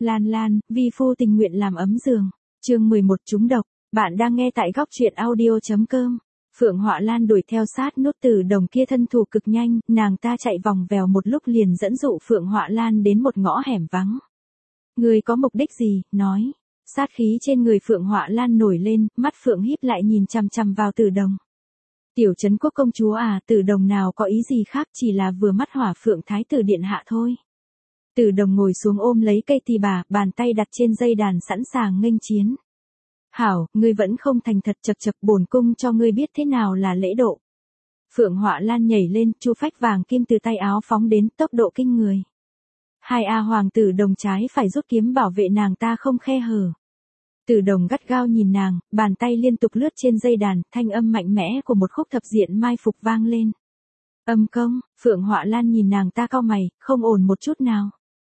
Lan Lan, vi phu tình nguyện làm ấm giường. Chương 11 trúng độc. Bạn đang nghe tại góc truyện audio.com. Phượng Họa Lan đuổi theo sát Nốt Tử Đồng kia thân thủ cực nhanh, nàng ta chạy vòng vèo một lúc liền dẫn dụ Phượng Họa Lan đến một ngõ hẻm vắng. Người có mục đích gì, nói. Sát khí trên người Phượng Họa Lan nổi lên, mắt Phượng híp lại nhìn chằm chằm vào Tử Đồng. Tiểu Trấn Quốc công chúa à, Tử Đồng nào có ý gì khác, chỉ là vừa mắt Hỏa Phượng thái tử điện hạ thôi. Tử Đồng ngồi xuống ôm lấy cây tỳ bà, bàn tay đặt trên dây đàn sẵn sàng nghênh chiến. Hảo, ngươi vẫn không thành thật, chậc chậc, bổn cung cho ngươi biết thế nào là lễ độ. Phượng Họa Lan nhảy lên, chu phách vàng kim từ tay áo phóng đến, tốc độ kinh người. Hai A hoàng tử đồng trái phải rút kiếm bảo vệ nàng ta không khe hở. Tử Đồng gắt gao nhìn nàng, bàn tay liên tục lướt trên dây đàn, thanh âm mạnh mẽ của một khúc thập diện mai phục vang lên. Âm công, Phượng Họa Lan nhìn nàng ta cau mày, không ổn một chút nào.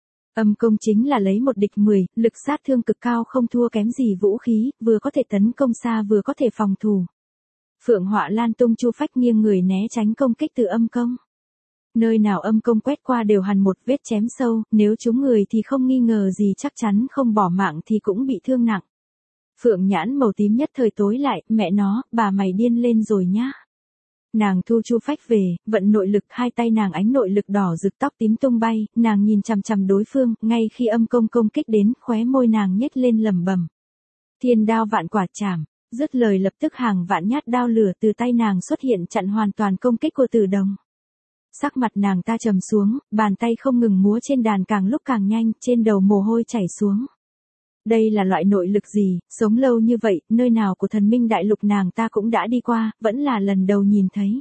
Âm công chính là lấy một địch 10, lực sát thương cực cao không thua kém gì vũ khí, vừa có thể tấn công xa vừa có thể phòng thủ. Phượng Họa Lan tung chu phách nghiêng người né tránh công kích từ âm công. Nơi nào âm công quét qua đều hằn một vết chém sâu, nếu trúng người thì không nghi ngờ gì chắc chắn không bỏ mạng thì cũng bị thương nặng. Phượng nhãn màu tím nhất thời tối lại, mẹ nó, bà mày điên lên rồi nhá. Nàng thu chu phách về, vận nội lực, hai tay nàng ánh nội lực đỏ rực, tóc tím tung bay, nàng nhìn chằm chằm đối phương, ngay khi âm công công kích đến, khóe môi nàng nhếch lên lẩm bẩm. Thiên đao vạn quả chảm, dứt lời lập tức hàng vạn nhát đao lửa từ tay nàng xuất hiện chặn hoàn toàn công kích của Tử Đồng. Sắc mặt nàng ta trầm xuống, bàn tay không ngừng múa trên đàn càng lúc càng nhanh, trên đầu mồ hôi chảy xuống. Đây là loại nội lực gì, sống lâu như vậy, nơi nào của thần minh đại lục nàng ta cũng đã đi qua, vẫn là lần đầu nhìn thấy.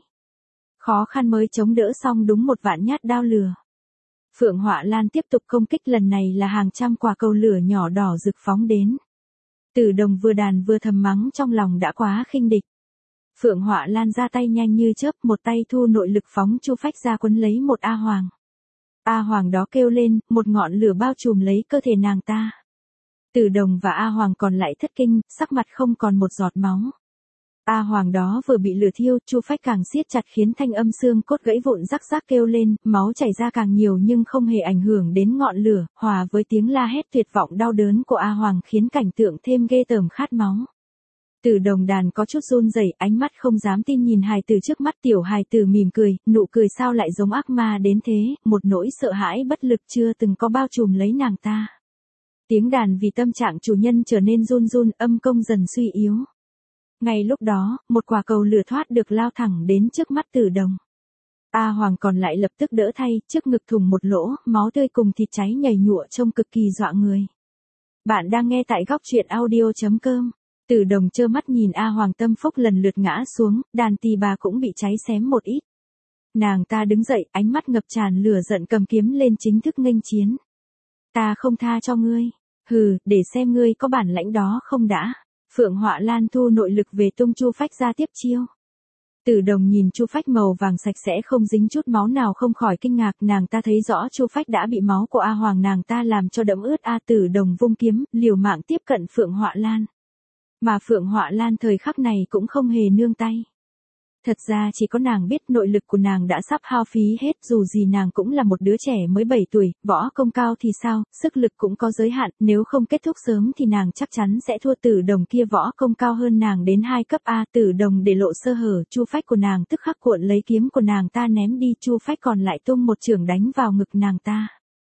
Khó khăn mới chống đỡ xong đúng một vạn nhát đao lửa. Phượng Họa Lan tiếp tục công kích, lần này là hàng trăm quả cầu lửa nhỏ đỏ rực phóng đến. Tử Đồng vừa đàn vừa thầm mắng trong lòng đã quá khinh địch. Phượng Họa Lan ra tay nhanh như chớp, một tay thu nội lực phóng chu phách ra quấn lấy một A Hoàng. A Hoàng đó kêu lên, một ngọn lửa bao trùm lấy cơ thể nàng ta. Tử Đồng và A Hoàng còn lại thất kinh, sắc mặt không còn một giọt máu. A Hoàng đó vừa bị lửa thiêu, chu phách càng siết chặt khiến thanh âm xương cốt gãy vụn rắc rắc kêu lên, máu chảy ra càng nhiều nhưng không hề ảnh hưởng đến ngọn lửa, hòa với tiếng la hét tuyệt vọng đau đớn của A Hoàng khiến cảnh tượng thêm ghê tởm khát máu. Tử Đồng đàn có chút run rẩy, ánh mắt không dám tin nhìn hài tử trước mắt, tiểu hài tử mỉm cười, nụ cười sao lại giống ác ma đến thế, một nỗi sợ hãi bất lực chưa từng có bao trùm lấy nàng ta. Tiếng đàn vì tâm trạng chủ nhân trở nên run run, âm công dần suy yếu. Ngay lúc đó, một quả cầu lửa thoát được lao thẳng đến trước mắt Tử Đồng. A Hoàng còn lại lập tức đỡ thay, trước ngực thủng một lỗ, máu tươi cùng thịt cháy nhảy nhụa trông cực kỳ dọa người. Bạn đang nghe tại góc truyện audio.com. Tử Đồng trơ mắt nhìn A Hoàng tâm phúc lần lượt ngã xuống, đàn tỳ bà cũng bị cháy xém một ít. Nàng ta đứng dậy, ánh mắt ngập tràn lửa giận, cầm kiếm lên chính thức nghênh chiến. Ta không tha cho ngươi. Hừ, để xem ngươi có bản lãnh đó không đã. Phượng Họa Lan thu nội lực về tung chu phách ra tiếp chiêu. Tử Đồng nhìn chu phách màu vàng sạch sẽ không dính chút máu nào không khỏi kinh ngạc, nàng ta thấy rõ chu phách đã bị máu của A Hoàng nàng ta làm cho đẫm ướt. Tử Đồng vung kiếm, liều mạng tiếp cận Phượng Họa Lan. Mà Phượng Họa Lan thời khắc này cũng không hề nương tay. Thật ra chỉ có nàng biết nội lực của nàng đã sắp hao phí hết, dù gì nàng cũng là một đứa trẻ mới 7 tuổi, võ công cao thì sao, sức lực cũng có giới hạn, nếu không kết thúc sớm thì nàng chắc chắn sẽ thua Tử Đồng kia võ công cao hơn nàng đến 2 cấp. Tử Đồng để lộ sơ hở, chu phách của nàng tức khắc cuộn lấy kiếm của nàng ta ném đi, chu phách còn lại tung một chưởng đánh vào ngực nàng ta.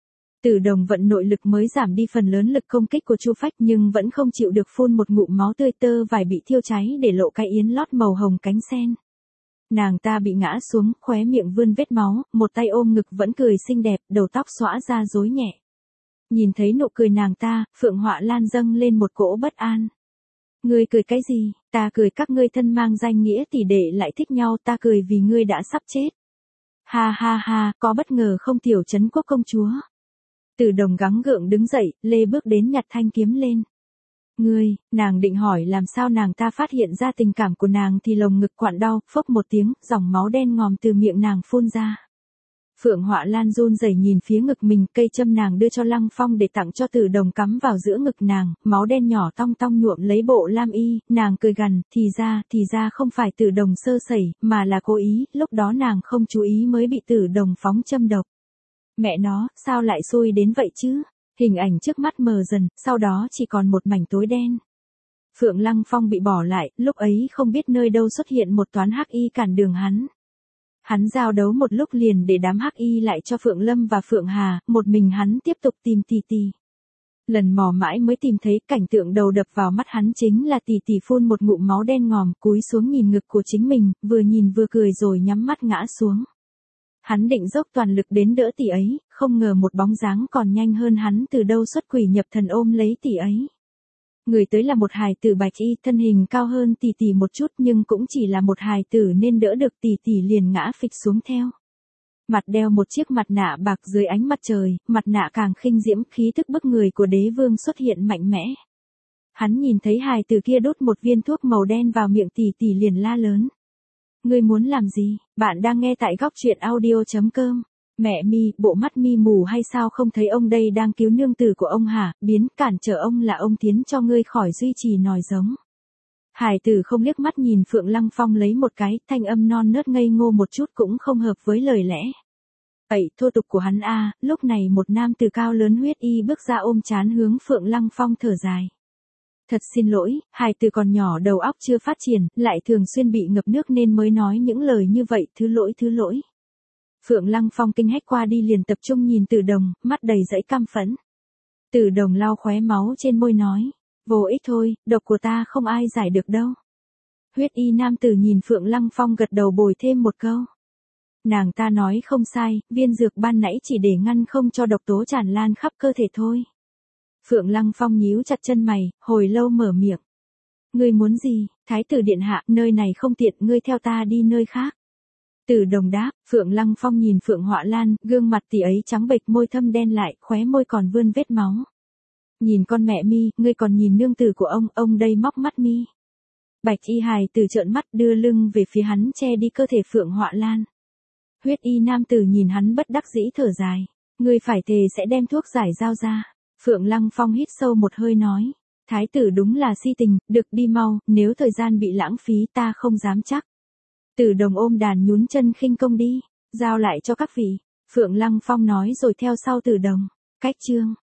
Tử Đồng vận nội lực mới giảm đi phần lớn lực công kích của chu phách nhưng vẫn không chịu được phun một ngụm máu tươi, tơ vải bị thiêu cháy để lộ cái yến lót màu hồng cánh sen. Nàng ta bị ngã xuống, khóe miệng vươn vết máu, một tay ôm ngực vẫn cười xinh đẹp, đầu tóc xõa ra rối nhẹ. Nhìn thấy nụ cười nàng ta, Phượng Họa Lan dâng lên một cỗ bất an. Ngươi cười cái gì? Ta cười các ngươi thân mang danh nghĩa tỷ đệ lại thích nhau, ta cười vì ngươi đã sắp chết. Ha ha ha, có bất ngờ không Tiểu Trấn Quốc công chúa? Tử Đồng gắng gượng đứng dậy, lê bước đến nhặt thanh kiếm lên. Ngươi, nàng định hỏi làm sao nàng ta phát hiện ra tình cảm của nàng thì lồng ngực quặn đau, phốc một tiếng, dòng máu đen ngòm từ miệng nàng phun ra. Phượng Họa Lan run rẩy nhìn phía ngực mình, cây châm nàng đưa cho Lăng Phong để tặng cho Tử Đồng cắm vào giữa ngực nàng, máu đen nhỏ tong tong nhuộm lấy bộ lam y, nàng cười gằn, thì ra không phải Tử Đồng sơ sẩy, mà là cố ý, lúc đó nàng không chú ý mới bị Tử Đồng phóng châm độc. Mẹ nó, sao lại xui đến vậy chứ? Hình ảnh trước mắt mờ dần, sau đó chỉ còn một mảnh tối đen. Phượng Lăng Phong bị bỏ lại, lúc ấy không biết nơi đâu xuất hiện một toán hắc y cản đường hắn. Hắn giao đấu một lúc liền để đám hắc y lại cho Phượng Lâm và Phượng Hà, một mình hắn tiếp tục tìm Tỷ Tỷ. Lần mò mãi mới tìm thấy, cảnh tượng đầu đập vào mắt hắn chính là Tỷ Tỷ phun một ngụm máu đen ngòm, cúi xuống nhìn ngực của chính mình, vừa nhìn vừa cười rồi nhắm mắt ngã xuống. Hắn định dốc toàn lực đến đỡ tỷ ấy, không ngờ một bóng dáng còn nhanh hơn hắn từ đâu xuất quỷ nhập thần ôm lấy tỷ ấy. Người tới là một hài tử bạch y, thân hình cao hơn Tỷ Tỷ một chút nhưng cũng chỉ là một hài tử nên đỡ được Tỷ Tỷ liền ngã phịch xuống theo. Mặt đeo một chiếc mặt nạ bạc dưới ánh mặt trời, mặt nạ càng khinh diễm, khí tức bức người của đế vương xuất hiện mạnh mẽ. Hắn nhìn thấy hài tử kia đút một viên thuốc màu đen vào miệng Tỷ Tỷ liền la lớn. Ngươi muốn làm gì? Bạn đang nghe tại góc truyện audio.com. Mẹ Mi, bộ mắt Mi mù hay sao không thấy ông đây đang cứu nương tử của ông hả? Biến cản trở ông là ông tiến cho ngươi khỏi duy trì nòi giống. Hải tử không liếc mắt nhìn Phượng Lăng Phong lấy một cái, thanh âm non nớt ngây ngô một chút cũng không hợp với lời lẽ. Ẩy, thô tục của hắn a. Lúc này một nam tử cao lớn huyết y bước ra ôm trán hướng Phượng Lăng Phong thở dài. Thật xin lỗi, hài tử còn nhỏ đầu óc chưa phát triển, lại thường xuyên bị ngập nước nên mới nói những lời như vậy, thứ lỗi. Phượng Lăng Phong kinh hách qua đi liền tập trung nhìn Tử Đồng, mắt đầy dẫy căm phẫn. Tử Đồng lau khóe máu trên môi nói, vô ích thôi, độc của ta không ai giải được đâu. Huyết y nam tử nhìn Phượng Lăng Phong gật đầu bồi thêm một câu. Nàng ta nói không sai, viên dược ban nãy chỉ để ngăn không cho độc tố tràn lan khắp cơ thể thôi. Phượng Lăng Phong nhíu chặt chân mày, hồi lâu mở miệng. Ngươi muốn gì, Thái tử điện hạ, nơi này không tiện, ngươi theo ta đi nơi khác. Tử Đồng đáp, Phượng Lăng Phong nhìn Phượng Họa Lan, gương mặt tỷ ấy trắng bệch, môi thâm đen lại, khóe môi còn vươn vết máu. Nhìn con mẹ Mi, ngươi còn nhìn nương tử của ông đây móc mắt Mi. Bạch y hài tử trợn mắt đưa lưng về phía hắn che đi cơ thể Phượng Họa Lan. Huyết y nam tử nhìn hắn bất đắc dĩ thở dài. Ngươi phải thề sẽ đem thuốc giải giao ra. Phượng Lăng Phong hít sâu một hơi nói. Thái tử đúng là si tình, được đi mau, nếu thời gian bị lãng phí ta không dám chắc. Tử Đồng ôm đàn nhún chân khinh công đi, giao lại cho các vị. Phượng Lăng Phong nói rồi theo sau Tử Đồng. Cách chương.